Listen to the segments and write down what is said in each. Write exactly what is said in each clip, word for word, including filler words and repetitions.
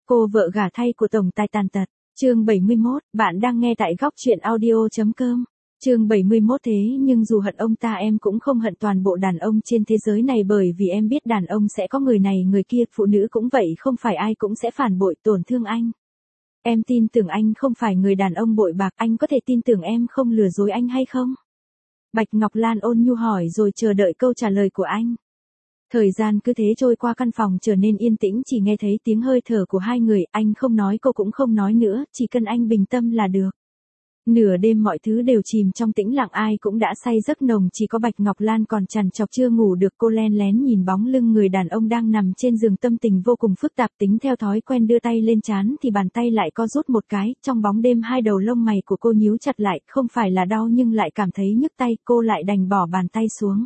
Cô vợ gả thay của tổng tài tàn tật. Chương bảy mươi mốt, bạn đang nghe tại góc truyện audio.com. Chương bảy mươi mốt thế nhưng dù hận ông ta em cũng không hận toàn bộ đàn ông trên thế giới này bởi vì em biết đàn ông sẽ có người này người kia, phụ nữ cũng vậy, không phải ai cũng sẽ phản bội tổn thương anh. Em tin tưởng anh không phải người đàn ông bội bạc, anh có thể tin tưởng em không lừa dối anh hay không? Bạch Ngọc Lan ôn nhu hỏi rồi chờ đợi câu trả lời của anh. Thời gian cứ thế trôi qua, căn phòng trở nên yên tĩnh, chỉ nghe thấy tiếng hơi thở của hai người, anh không nói cô cũng không nói nữa, chỉ cần anh bình tâm là được. Nửa đêm mọi thứ đều chìm trong tĩnh lặng, ai cũng đã say giấc nồng, chỉ có Bạch Ngọc Lan còn trằn trọc chưa ngủ được. Cô len lén nhìn bóng lưng người đàn ông đang nằm trên giường, tâm tình vô cùng phức tạp, tính theo thói quen đưa tay lên trán thì bàn tay lại co rút một cái, trong bóng đêm hai đầu lông mày của cô nhíu chặt lại, không phải là đau nhưng lại cảm thấy nhức tay, cô lại đành bỏ bàn tay xuống.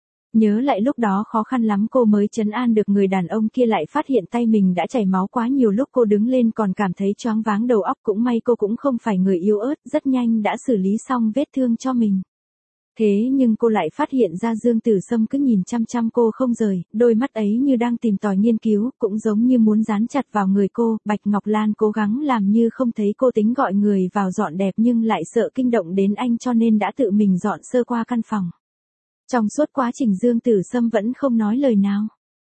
Nhớ lại lúc đó khó khăn lắm cô mới trấn an được người đàn ông kia, lại phát hiện tay mình đã chảy máu quá nhiều, lúc cô đứng lên còn cảm thấy choáng váng đầu óc, cũng may cô cũng không phải người yếu ớt, rất nhanh đã xử lý xong vết thương cho mình. Thế nhưng cô lại phát hiện ra Dương Tử Sâm cứ nhìn chăm chăm cô không rời, đôi mắt ấy như đang tìm tòi nghiên cứu, cũng giống như muốn dán chặt vào người cô. Bạch Ngọc Lan cố gắng làm như không thấy cô, tính gọi người vào dọn dẹp nhưng lại sợ kinh động đến anh cho nên đã tự mình dọn sơ qua căn phòng. Trong suốt quá trình Dương Tử Sâm vẫn không nói lời nào.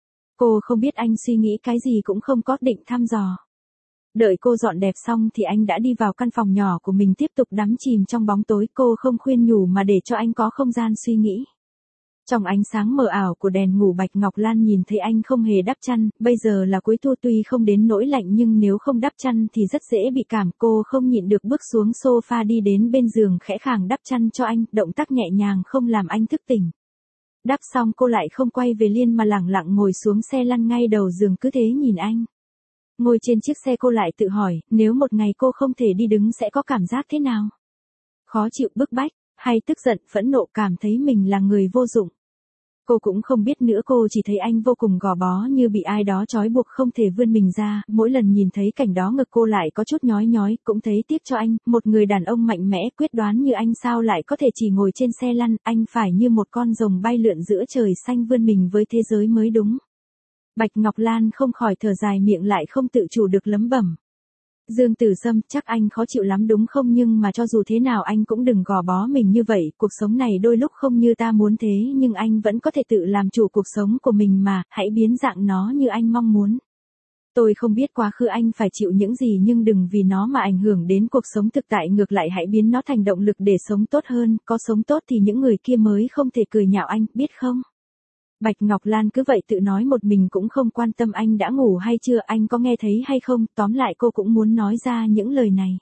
Cô không biết anh suy nghĩ cái gì, cũng không có định thăm dò. Đợi cô dọn đẹp xong thì anh đã đi vào căn phòng nhỏ của mình, tiếp tục đắm chìm trong bóng tối. Cô không khuyên nhủ mà để cho anh có không gian suy nghĩ. Trong ánh sáng mờ ảo của đèn ngủ, Bạch Ngọc Lan nhìn thấy anh không hề đắp chăn, bây giờ là cuối thu tuy không đến nỗi lạnh nhưng nếu không đắp chăn thì rất dễ bị cảm. Cô không nhịn được bước xuống sofa đi đến bên giường khẽ khàng đắp chăn cho anh, động tác nhẹ nhàng không làm anh thức tỉnh. Đắp xong cô lại không quay về liền mà lẳng lặng ngồi xuống xe lăn ngay đầu giường, cứ thế nhìn anh. Ngồi trên chiếc xe cô lại tự hỏi, nếu một ngày cô không thể đi đứng sẽ có cảm giác thế nào? Khó chịu, bức bách, hay tức giận, phẫn nộ, cảm thấy mình là người vô dụng? Cô cũng không biết nữa, cô chỉ thấy anh vô cùng gò bó, như bị ai đó trói buộc không thể vươn mình ra. Mỗi lần nhìn thấy cảnh đó ngực cô lại có chút nhói nhói, cũng thấy tiếc cho anh, một người đàn ông mạnh mẽ quyết đoán như anh sao lại có thể chỉ ngồi trên xe lăn, anh phải như một con rồng bay lượn giữa trời xanh vươn mình với thế giới mới đúng. Bạch Ngọc Lan không khỏi thở dài, miệng lại không tự chủ được lẩm bẩm. Dương Tử Sâm, chắc anh khó chịu lắm đúng không, nhưng mà cho dù thế nào anh cũng đừng gò bó mình như vậy, cuộc sống này đôi lúc không như ta muốn thế nhưng anh vẫn có thể tự làm chủ cuộc sống của mình mà, hãy biến dạng nó như anh mong muốn. Tôi không biết quá khứ anh phải chịu những gì nhưng đừng vì nó mà ảnh hưởng đến cuộc sống thực tại, ngược lại hãy biến nó thành động lực để sống tốt hơn, có sống tốt thì những người kia mới không thể cười nhạo anh, biết không? Bạch Ngọc Lan cứ vậy tự nói một mình, cũng không quan tâm anh đã ngủ hay chưa, anh có nghe thấy hay không, tóm lại cô cũng muốn nói ra những lời này.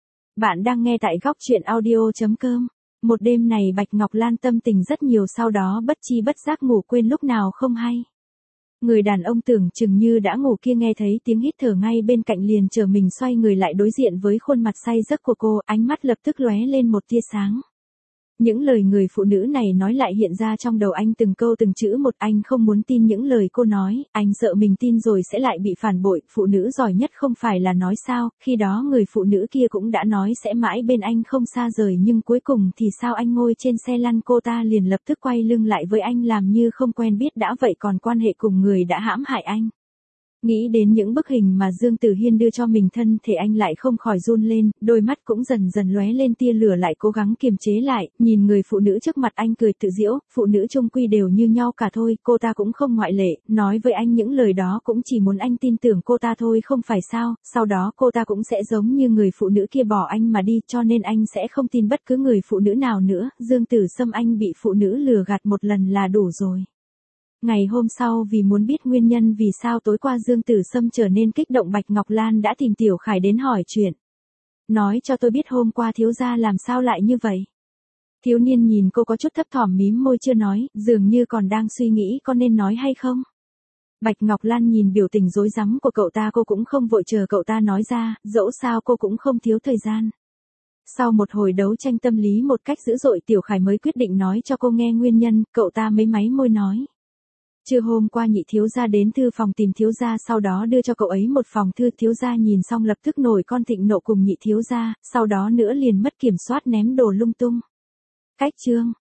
Bạn đang nghe tại góc truyện audio.com. Một đêm này Bạch Ngọc Lan tâm tình rất nhiều, sau đó bất chi bất giác ngủ quên lúc nào không hay. Người đàn ông tưởng chừng như đã ngủ kia nghe thấy tiếng hít thở ngay bên cạnh liền trở mình xoay người lại đối diện với khuôn mặt say giấc của cô, ánh mắt lập tức lóe lên một tia sáng. Những lời người phụ nữ này nói lại hiện ra trong đầu anh từng câu từng chữ một, anh không muốn tin những lời cô nói, anh sợ mình tin rồi sẽ lại bị phản bội, phụ nữ giỏi nhất không phải là nói sao, khi đó người phụ nữ kia cũng đã nói sẽ mãi bên anh không xa rời nhưng cuối cùng thì sao, anh ngồi trên xe lăn cô ta liền lập tức quay lưng lại với anh làm như không quen biết đã vậy còn quan hệ cùng người đã hãm hại anh. Nghĩ đến những bức hình mà Dương Tử Hiên đưa cho mình, thân thể anh lại không khỏi run lên, đôi mắt cũng dần dần lóe lên tia lửa, lại cố gắng kiềm chế lại, nhìn người phụ nữ trước mặt anh cười tự giễu, phụ nữ chung quy đều như nhau cả thôi, cô ta cũng không ngoại lệ, nói với anh những lời đó cũng chỉ muốn anh tin tưởng cô ta thôi không phải sao, sau đó cô ta cũng sẽ giống như người phụ nữ kia bỏ anh mà đi, cho nên anh sẽ không tin bất cứ người phụ nữ nào nữa, Dương Tử Sâm anh bị phụ nữ lừa gạt một lần là đủ rồi. Ngày hôm sau, vì muốn biết nguyên nhân vì sao tối qua Dương Tử Sâm trở nên kích động, Bạch Ngọc Lan đã tìm Tiểu Khải đến hỏi chuyện. Nói cho tôi biết hôm qua thiếu gia làm sao lại như vậy. Thiếu niên nhìn cô có chút thấp thỏm mím môi chưa nói, dường như còn đang suy nghĩ có nên nói hay không. Bạch Ngọc Lan nhìn biểu tình rối rắm của cậu ta, cô cũng không vội chờ cậu ta nói ra, dẫu sao cô cũng không thiếu thời gian. Sau một hồi đấu tranh tâm lý một cách dữ dội, Tiểu Khải mới quyết định nói cho cô nghe nguyên nhân, cậu ta mới máy môi nói. Trưa hôm qua nhị thiếu gia đến thư phòng tìm thiếu gia, sau đó đưa cho cậu ấy một phòng thư, thiếu gia nhìn xong lập tức nổi con thịnh nộ cùng nhị thiếu gia, sau đó nữa liền mất kiểm soát ném đồ lung tung. Cách chương,